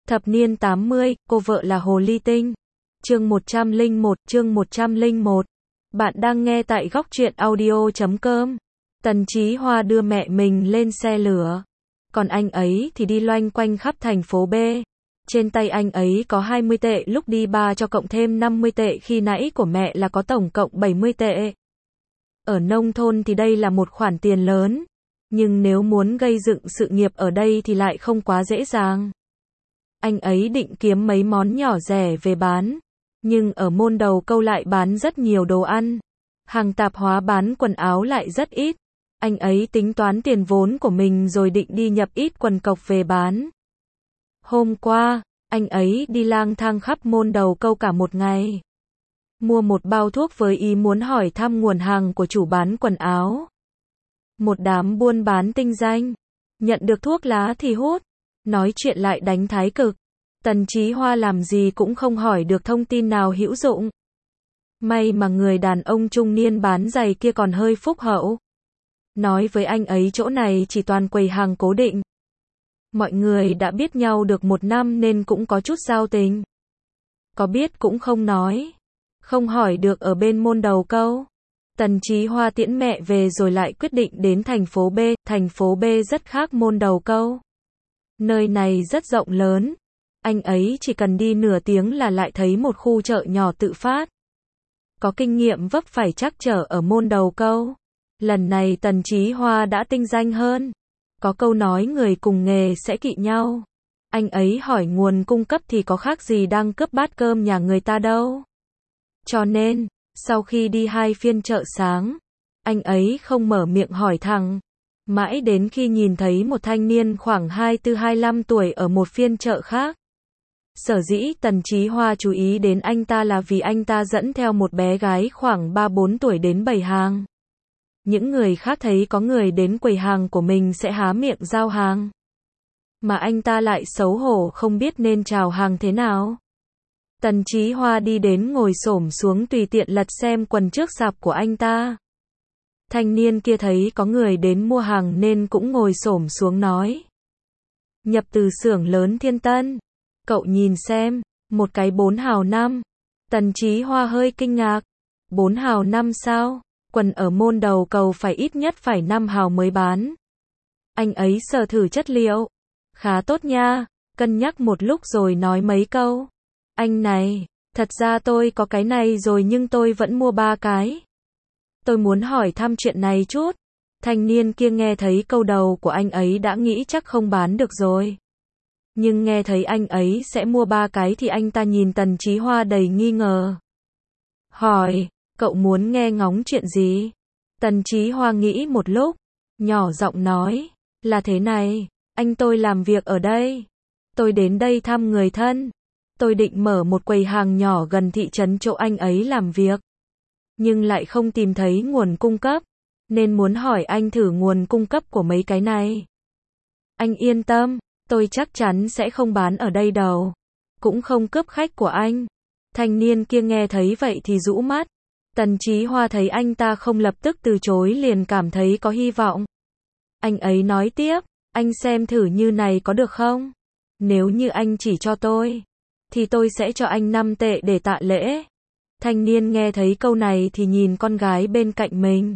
Thập niên 80, cô vợ là Hồ Ly Tinh. Chương 101. Bạn đang nghe tại góc truyện audio.com. Tần Chí Hoa đưa mẹ mình lên xe lửa. Còn anh ấy thì đi loanh quanh khắp thành phố B. Trên tay anh ấy có 20 tệ lúc đi ba cho cộng thêm 50 tệ khi nãy của mẹ là có tổng cộng 70 tệ. Ở nông thôn thì đây là một khoản tiền lớn. Nhưng nếu muốn gây dựng sự nghiệp ở đây thì lại không quá dễ dàng. Anh ấy định kiếm mấy món nhỏ rẻ về bán. Nhưng ở Môn Đầu Câu lại bán rất nhiều đồ ăn. Hàng tạp hóa bán quần áo lại rất ít. Anh ấy tính toán tiền vốn của mình rồi định đi nhập ít quần cộc về bán. Hôm qua, anh ấy đi lang thang khắp Môn Đầu Câu cả một ngày. Mua một bao thuốc với ý muốn hỏi thăm nguồn hàng của chủ bán quần áo. Một đám buôn bán tinh danh. Nhận được thuốc lá thì hút. Nói chuyện lại đánh thái cực. Tần Chí Hoa làm gì cũng không hỏi được thông tin nào hữu dụng. May mà người đàn ông trung niên bán giày kia còn hơi phúc hậu. Nói với anh ấy chỗ này chỉ toàn quầy hàng cố định. Mọi người đã biết nhau được 1 năm nên cũng có chút giao tình. Có biết cũng không nói. Không hỏi được ở bên Môn Đầu Câu. Tần Chí Hoa tiễn mẹ về rồi lại quyết định đến thành phố B. Thành phố B rất khác Môn Đầu Câu. Nơi này rất rộng lớn. Anh ấy chỉ cần đi nửa tiếng là lại thấy một khu chợ nhỏ tự phát. Có kinh nghiệm vấp phải trắc trở ở Môn Đầu Câu. Lần này Tần Chí Hoa đã tinh danh hơn. Có câu nói người cùng nghề sẽ kỵ nhau. Anh ấy hỏi nguồn cung cấp thì có khác gì đang cướp bát cơm nhà người ta đâu. Cho nên, sau khi đi 2 phiên chợ sáng, anh ấy không mở miệng hỏi thẳng. Mãi đến khi nhìn thấy một thanh niên khoảng 24-25 tuổi ở một phiên chợ khác. Sở dĩ Tần Chí Hoa chú ý đến anh ta là vì anh ta dẫn theo một bé gái khoảng 3-4 tuổi đến bày hàng. Những người khác thấy có người đến quầy hàng của mình sẽ há miệng giao hàng. Mà anh ta lại xấu hổ không biết nên chào hàng thế nào. Tần Chí Hoa đi đến ngồi xổm xuống tùy tiện lật xem quần trước sạp của anh ta. Thanh niên kia thấy có người đến mua hàng nên cũng ngồi xổm xuống nói. Nhập từ xưởng lớn Thiên Tân. Cậu nhìn xem, một cái 4 hào 5. Tần Chí Hoa hơi kinh ngạc. 4 hào 5 sao? Quần ở Môn Đầu Câu phải ít nhất phải 5 hào mới bán. Anh ấy sờ thử chất liệu. Khá tốt nha, cân nhắc một lúc rồi nói mấy câu. Anh này, thật ra tôi có cái này rồi nhưng tôi vẫn mua 3 cái. Tôi muốn hỏi thăm chuyện này chút. Thanh niên kia nghe thấy câu đầu của anh ấy đã nghĩ chắc không bán được rồi. Nhưng nghe thấy anh ấy sẽ mua 3 cái thì anh ta nhìn Tần Chí Hoa đầy nghi ngờ. Hỏi, cậu muốn nghe ngóng chuyện gì? Tần Chí Hoa nghĩ một lúc, nhỏ giọng nói, là thế này, anh tôi làm việc ở đây. Tôi đến đây thăm người thân. Tôi định mở một quầy hàng nhỏ gần thị trấn chỗ anh ấy làm việc. Nhưng lại không tìm thấy nguồn cung cấp. Nên muốn hỏi anh thử nguồn cung cấp của mấy cái này. Anh yên tâm, tôi chắc chắn sẽ không bán ở đây đâu. Cũng không cướp khách của anh. Thanh niên kia nghe thấy vậy thì rũ mắt. Tần Chí Hoa thấy anh ta không lập tức từ chối liền cảm thấy có hy vọng. Anh ấy nói tiếp, anh xem thử như này có được không? Nếu như anh chỉ cho tôi, thì tôi sẽ cho anh 5 tệ để tạ lễ. Thanh niên nghe thấy câu này thì nhìn con gái bên cạnh mình.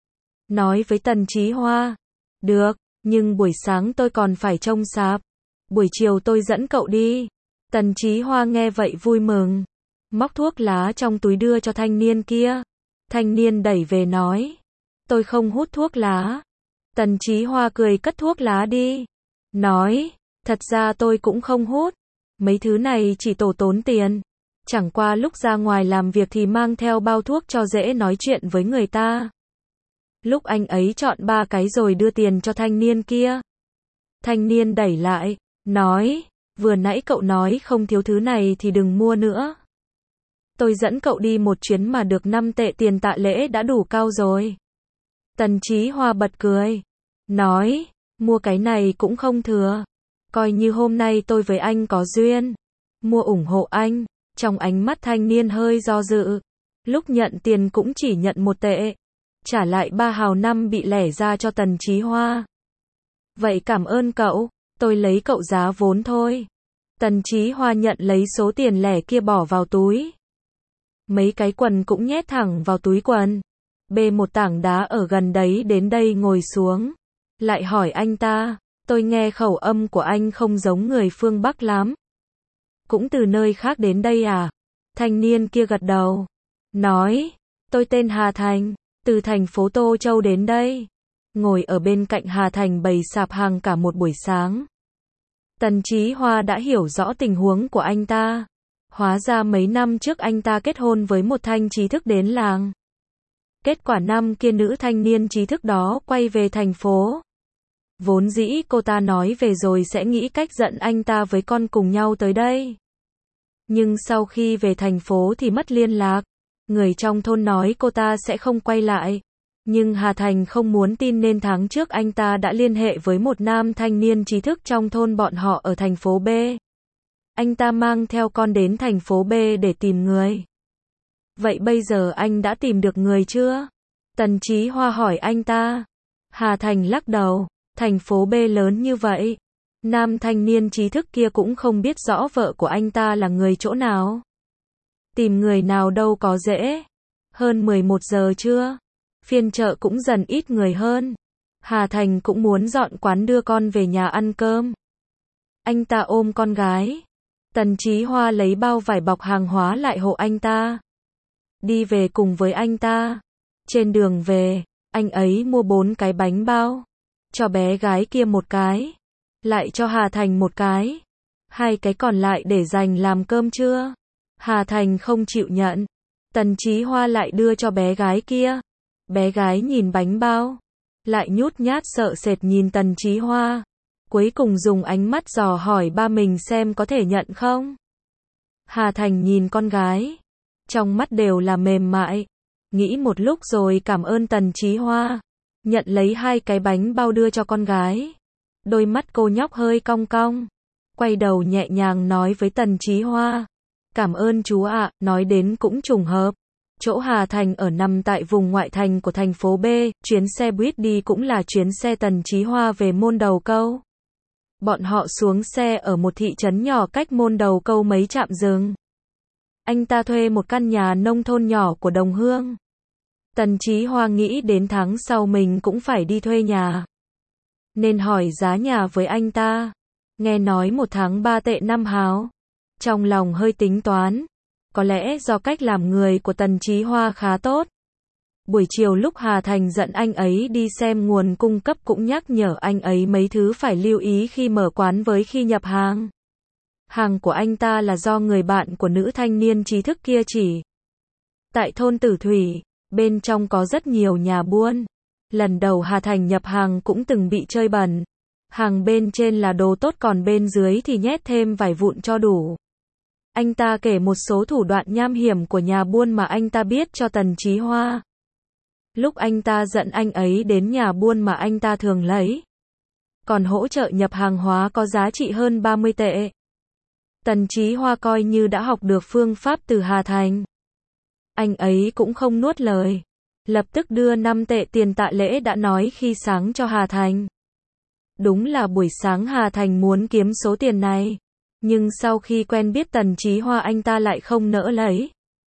Nói với Tần Chí Hoa, được, nhưng buổi sáng tôi còn phải trông sạp. Buổi chiều tôi dẫn cậu đi. Tần Chí Hoa nghe vậy vui mừng. Móc thuốc lá trong túi đưa cho thanh niên kia. Thanh niên đẩy về nói, tôi không hút thuốc lá. Tần Chí Hoa cười cất thuốc lá đi. Nói, thật ra tôi cũng không hút. Mấy thứ này chỉ tổ tốn tiền. Chẳng qua lúc ra ngoài làm việc thì mang theo bao thuốc cho dễ nói chuyện với người ta. Lúc anh ấy chọn 3 cái rồi đưa tiền cho thanh niên kia. Thanh niên đẩy lại, nói, vừa nãy cậu nói không thiếu thứ này thì đừng mua nữa. Tôi dẫn cậu đi một chuyến mà được 5 tệ tiền tạ lễ đã đủ cao rồi. Tần Chí Hoa bật cười. Nói, mua cái này cũng không thừa. Coi như hôm nay tôi với anh có duyên. Mua ủng hộ anh. Trong ánh mắt thanh niên hơi do dự. Lúc nhận tiền cũng chỉ nhận 1 tệ. Trả lại 3 hào 5 bị lẻ ra cho Tần Chí Hoa. Vậy cảm ơn cậu. Tôi lấy cậu giá vốn thôi. Tần Chí Hoa nhận lấy số tiền lẻ kia bỏ vào túi. Mấy cái quần cũng nhét thẳng vào túi quần. Bê một tảng đá ở gần đấy đến đây ngồi xuống. Lại hỏi anh ta, tôi nghe khẩu âm của anh không giống người phương Bắc lắm. Cũng từ nơi khác đến đây à? Thanh niên kia gật đầu. Nói, tôi tên Hà Thành, từ thành phố Tô Châu đến đây. Ngồi ở bên cạnh Hà Thành bày sạp hàng cả một buổi sáng. Tần Chí Hoa đã hiểu rõ tình huống của anh ta. Hóa ra mấy năm trước anh ta kết hôn với một thanh trí thức đến làng. Kết quả năm kia nữ thanh niên trí thức đó quay về thành phố. Vốn dĩ cô ta nói về rồi sẽ nghĩ cách dẫn anh ta với con cùng nhau tới đây. Nhưng sau khi về thành phố thì mất liên lạc. Người trong thôn nói cô ta sẽ không quay lại. Nhưng Hà Thành không muốn tin nên tháng trước anh ta đã liên hệ với một nam thanh niên trí thức trong thôn bọn họ ở thành phố B. Anh ta mang theo con đến thành phố B để tìm người. Vậy bây giờ anh đã tìm được người chưa? Tần Chí Hoa hỏi anh ta. Hà Thành lắc đầu, thành phố B lớn như vậy. Nam thanh niên trí thức kia cũng không biết rõ vợ của anh ta là người chỗ nào. Tìm người nào đâu có dễ. Hơn 11 giờ trưa. Phiên chợ cũng dần ít người hơn. Hà Thành cũng muốn dọn quán đưa con về nhà ăn cơm. Anh ta ôm con gái. Tần Chí Hoa lấy bao vải bọc hàng hóa lại hộ anh ta. Đi về cùng với anh ta. Trên đường về, anh ấy mua 4 cái bánh bao. Cho bé gái kia một cái. Lại cho Hà Thành một cái. 2 cái còn lại để dành làm cơm trưa. Hà Thành không chịu nhận. Tần Chí Hoa lại đưa cho bé gái kia. Bé gái nhìn bánh bao. Lại nhút nhát sợ sệt nhìn Tần Chí Hoa. Cuối cùng dùng ánh mắt dò hỏi ba mình xem có thể nhận không. Hà Thành nhìn con gái. Trong mắt đều là mềm mại. Nghĩ một lúc rồi cảm ơn Tần Chí Hoa. Nhận lấy 2 cái bánh bao đưa cho con gái. Đôi mắt cô nhóc hơi cong cong. Quay đầu nhẹ nhàng nói với Tần Chí Hoa. Cảm ơn chú ạ, nói đến cũng trùng hợp. Chỗ Hà Thành ở nằm tại vùng ngoại thành của thành phố B, chuyến xe buýt đi cũng là chuyến xe Tần Chí Hoa về Môn Đầu Câu. Bọn họ xuống xe ở một thị trấn nhỏ cách Môn Đầu Câu mấy trạm dừng. Anh ta thuê một căn nhà nông thôn nhỏ của đồng hương. Tần Chí Hoa nghĩ đến tháng sau mình cũng phải đi thuê nhà. Nên hỏi giá nhà với anh ta. Nghe nói 1 tháng 3 tệ 5 hào. Trong lòng hơi tính toán. Có lẽ do cách làm người của Tần Chí Hoa khá tốt. Buổi chiều lúc Hà Thành dẫn anh ấy đi xem nguồn cung cấp cũng nhắc nhở anh ấy mấy thứ phải lưu ý khi mở quán với khi nhập hàng. Hàng của anh ta là do người bạn của nữ thanh niên trí thức kia chỉ. Tại thôn Tử Thủy, bên trong có rất nhiều nhà buôn. Lần đầu Hà Thành nhập hàng cũng từng bị chơi bẩn. Hàng bên trên là đồ tốt còn bên dưới thì nhét thêm vài vụn cho đủ. Anh ta kể một số thủ đoạn nham hiểm của nhà buôn mà anh ta biết cho Tần Chí Hoa. Lúc anh ta dẫn anh ấy đến nhà buôn mà anh ta thường lấy. Còn hỗ trợ nhập hàng hóa có giá trị hơn 30 tệ. Tần Chí Hoa coi như đã học được phương pháp từ Hà Thành. Anh ấy cũng không nuốt lời. Lập tức đưa 5 tệ tiền tạ lễ đã nói khi sáng cho Hà Thành. Đúng là buổi sáng Hà Thành muốn kiếm số tiền này. Nhưng sau khi quen biết Tần Chí Hoa anh ta lại không nỡ lấy.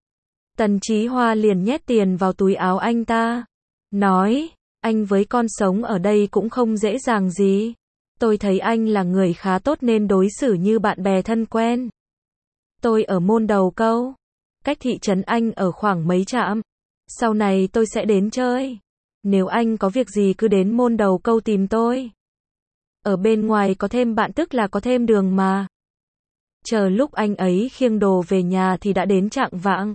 Tần Chí Hoa liền nhét tiền vào túi áo anh ta. Nói, anh với con sống ở đây cũng không dễ dàng gì. Tôi thấy anh là người khá tốt nên đối xử như bạn bè thân quen. Tôi ở Môn Đầu Câu. Cách thị trấn anh ở khoảng mấy trạm. Sau này tôi sẽ đến chơi. Nếu anh có việc gì cứ đến Môn Đầu Câu tìm tôi. Ở bên ngoài có thêm bạn tức là có thêm đường mà. Chờ lúc anh ấy khiêng đồ về nhà thì đã đến chạng vạng.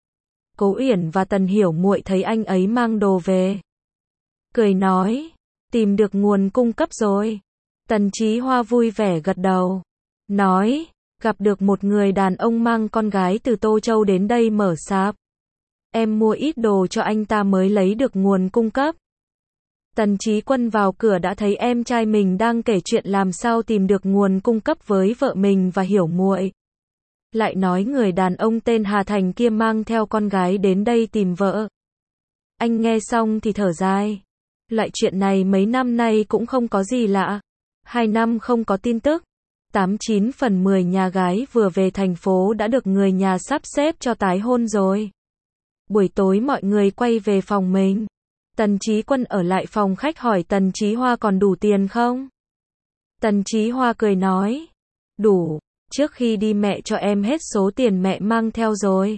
Cố Uyển và Tần Hiểu Muội thấy anh ấy mang đồ về. Cười nói, tìm được nguồn cung cấp rồi. Tần Chí Hoa vui vẻ gật đầu. Nói, gặp được một người đàn ông mang con gái từ Tô Châu đến đây mở sạp. Em mua ít đồ cho anh ta mới lấy được nguồn cung cấp. Tần Chí Quân vào cửa đã thấy em trai mình đang kể chuyện làm sao tìm được nguồn cung cấp với vợ mình và Hiểu Muội. Lại nói người đàn ông tên Hà Thành kia mang theo con gái đến đây tìm vợ. Anh nghe xong thì thở dài. Loại chuyện này mấy năm nay cũng không có gì lạ. 2 năm không có tin tức. 89 phần 10 nhà gái vừa về thành phố đã được người nhà sắp xếp cho tái hôn rồi. Buổi tối mọi người quay về phòng mình. Tần Chí Quân ở lại phòng khách hỏi Tần Chí Hoa còn đủ tiền không? Tần Chí Hoa cười nói, đủ, trước khi đi mẹ cho em hết số tiền mẹ mang theo rồi.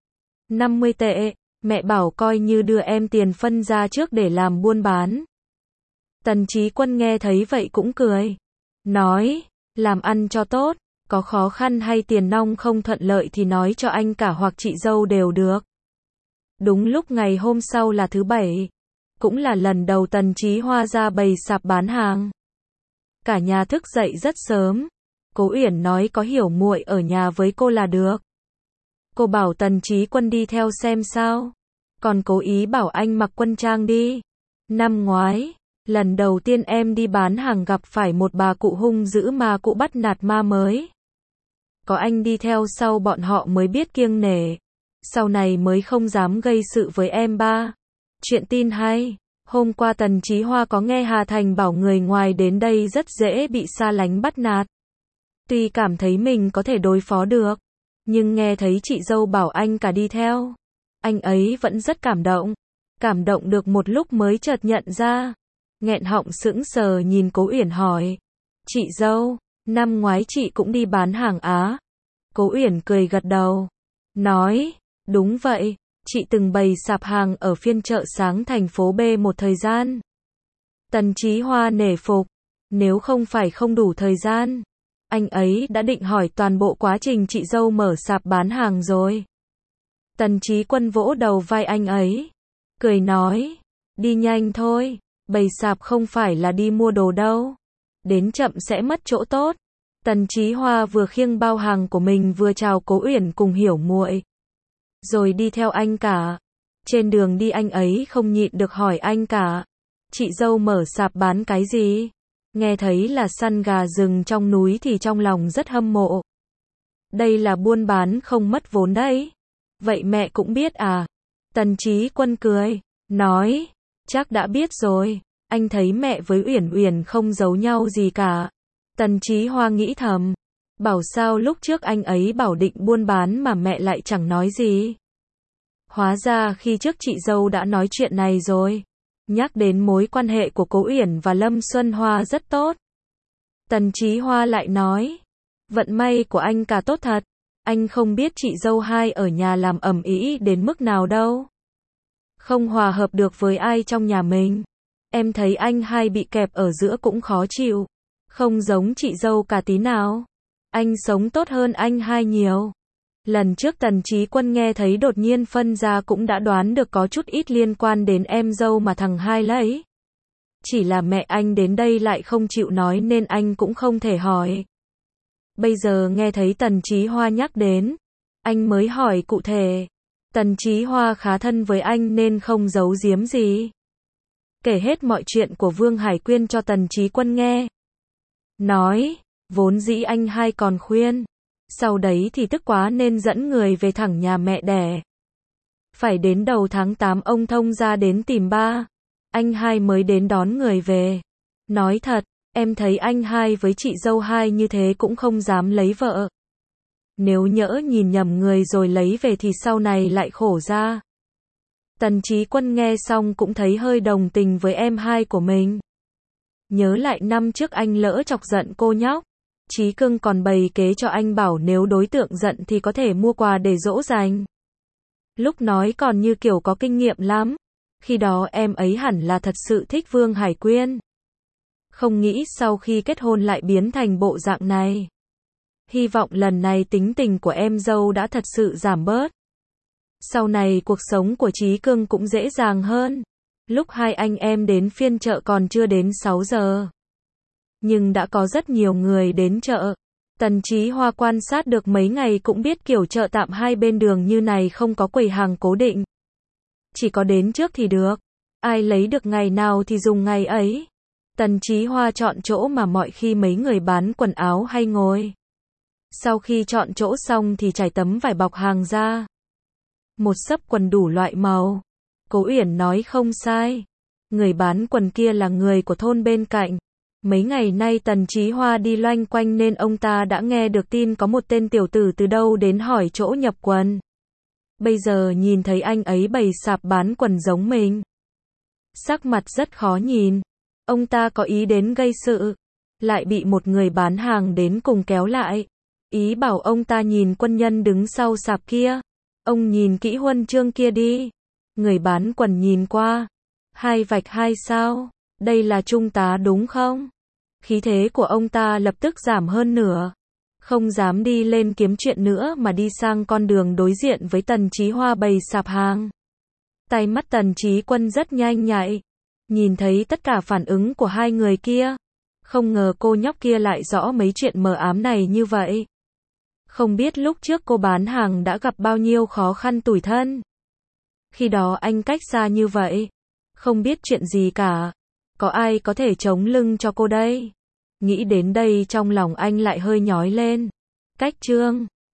50 tệ, mẹ bảo coi như đưa em tiền phân ra trước để làm buôn bán. Tần Chí Quân nghe thấy vậy cũng cười, nói, làm ăn cho tốt, có khó khăn hay tiền nong không thuận lợi thì nói cho anh cả hoặc chị dâu đều được. Đúng lúc ngày hôm sau là thứ Bảy, cũng là lần đầu Tần Chí Hoa ra bày sạp bán hàng. Cả nhà thức dậy rất sớm. Cố Uyển nói có Hiểu muội ở nhà với cô là được. Cô bảo Tần Chí Quân đi theo xem sao. Còn cố ý bảo anh mặc quân trang đi. Năm ngoái, lần đầu tiên em đi bán hàng gặp phải một bà cụ hung dữ ma cụ bắt nạt ma mới. Có anh đi theo sau bọn họ mới biết kiêng nể. Sau này mới không dám gây sự với em ba. Chuyện tin hay. Hôm qua Tần Chí Hoa có nghe Hà Thành bảo người ngoài đến đây rất dễ bị xa lánh bắt nạt. Tuy cảm thấy mình có thể đối phó được, nhưng nghe thấy chị dâu bảo anh cả đi theo, anh ấy vẫn rất cảm động. Cảm động được một lúc mới chợt nhận ra. Nghẹn họng sững sờ nhìn Cố Uyển hỏi, chị dâu, năm ngoái chị cũng đi bán hàng á? Cố Uyển cười gật đầu, nói, đúng vậy, chị từng bày sạp hàng ở phiên chợ sáng thành phố B một thời gian. Tần Chí Hoa nể phục, nếu không phải không đủ thời gian, anh ấy đã định hỏi toàn bộ quá trình chị dâu mở sạp bán hàng rồi. Tần Chí Quân vỗ đầu vai anh ấy, cười nói, đi nhanh thôi, bày sạp không phải là đi mua đồ đâu, đến chậm sẽ mất chỗ tốt. Tần Chí Hoa vừa khiêng bao hàng của mình vừa chào Cố Uyển cùng Hiểu muội, rồi đi theo anh cả. Trên đường đi anh ấy không nhịn được hỏi anh cả, chị dâu mở sạp bán cái gì? Nghe thấy là săn gà rừng trong núi thì trong lòng rất hâm mộ. Đây là buôn bán không mất vốn đấy. Vậy mẹ cũng biết à? Tần Chí Quân cười, nói, chắc đã biết rồi, anh thấy mẹ với Uyển Uyển không giấu nhau gì cả. Tần Chí Hoa nghĩ thầm, bảo sao lúc trước anh ấy bảo định buôn bán mà mẹ lại chẳng nói gì. Hóa ra khi trước chị dâu đã nói chuyện này rồi. Nhắc đến mối quan hệ của Cố Uyển và Lâm Xuân Hoa rất tốt. Tần Chí Hoa lại nói, vận may của anh cả tốt thật, anh không biết chị dâu hai ở nhà làm ầm ĩ đến mức nào đâu. Không hòa hợp được với ai trong nhà mình. Em thấy anh hai bị kẹp ở giữa cũng khó chịu, không giống chị dâu cả tí nào. Anh sống tốt hơn anh hai nhiều. Lần trước Tần Chí Quân nghe thấy đột nhiên phân ra cũng đã đoán được có chút ít liên quan đến em dâu mà thằng hai lấy. Chỉ là mẹ anh đến đây lại không chịu nói nên anh cũng không thể hỏi. Bây giờ nghe thấy Tần Chí Hoa nhắc đến, anh mới hỏi cụ thể. Tần Chí Hoa khá thân với anh nên không giấu giếm gì. Kể hết mọi chuyện của Vương Hải Quyên cho Tần Chí Quân nghe. Nói, vốn dĩ anh hai còn khuyên. Sau đấy thì tức quá nên dẫn người về thẳng nhà mẹ đẻ. Phải đến đầu tháng 8 ông thông gia đến tìm ba. Anh hai mới đến đón người về. Nói thật, em thấy anh hai với chị dâu hai như thế cũng không dám lấy vợ. Nếu nhỡ nhìn nhầm người rồi lấy về thì sau này lại khổ ra. Tần Chí Quân nghe xong cũng thấy hơi đồng tình với em hai của mình. Nhớ lại năm trước anh lỡ chọc giận cô nhóc. Chí Cưng còn bày kế cho anh bảo nếu đối tượng giận thì có thể mua quà để dỗ dành. Lúc nói còn như kiểu có kinh nghiệm lắm. Khi đó em ấy hẳn là thật sự thích Vương Hải Quyên. Không nghĩ sau khi kết hôn lại biến thành bộ dạng này. Hy vọng lần này tính tình của em dâu đã thật sự giảm bớt. Sau này cuộc sống của Chí Cưng cũng dễ dàng hơn. Lúc hai anh em đến phiên chợ còn chưa đến 6 giờ. Nhưng đã có rất nhiều người đến chợ. Tần Chí Hoa quan sát được mấy ngày cũng biết kiểu chợ tạm hai bên đường như này không có quầy hàng cố định. Chỉ có đến trước thì được. Ai lấy được ngày nào thì dùng ngày ấy. Tần Chí Hoa chọn chỗ mà mọi khi mấy người bán quần áo hay ngồi. Sau khi chọn chỗ xong thì trải tấm vải bọc hàng ra. Một xấp quần đủ loại màu. Cố Uyển nói không sai. Người bán quần kia là người của thôn bên cạnh. Mấy ngày nay Tần Chí Hoa đi loanh quanh nên ông ta đã nghe được tin có một tên tiểu tử từ đâu đến hỏi chỗ nhập quần. Bây giờ nhìn thấy anh ấy bày sạp bán quần giống mình. Sắc mặt rất khó nhìn. Ông ta có ý đến gây sự. Lại bị một người bán hàng đến cùng kéo lại. Ý bảo ông ta nhìn quân nhân đứng sau sạp kia. Ông nhìn kỹ huân chương kia đi. Người bán quần nhìn qua. 2/2 sao? Đây là trung tá đúng không? Khí thế của ông ta lập tức giảm hơn nửa. Không dám đi lên kiếm chuyện nữa mà đi sang con đường đối diện với Tần Chí Hoa bày sạp hàng. Tay mắt Tần Chí Quân rất nhanh nhạy. Nhìn thấy tất cả phản ứng của hai người kia. Không ngờ cô nhóc kia lại rõ mấy chuyện mờ ám này như vậy. Không biết lúc trước cô bán hàng đã gặp bao nhiêu khó khăn tủi thân. Khi đó anh cách xa như vậy. Không biết chuyện gì cả. Có ai có thể chống lưng cho cô đây? Nghĩ đến đây trong lòng anh lại hơi nhói lên. Cách chương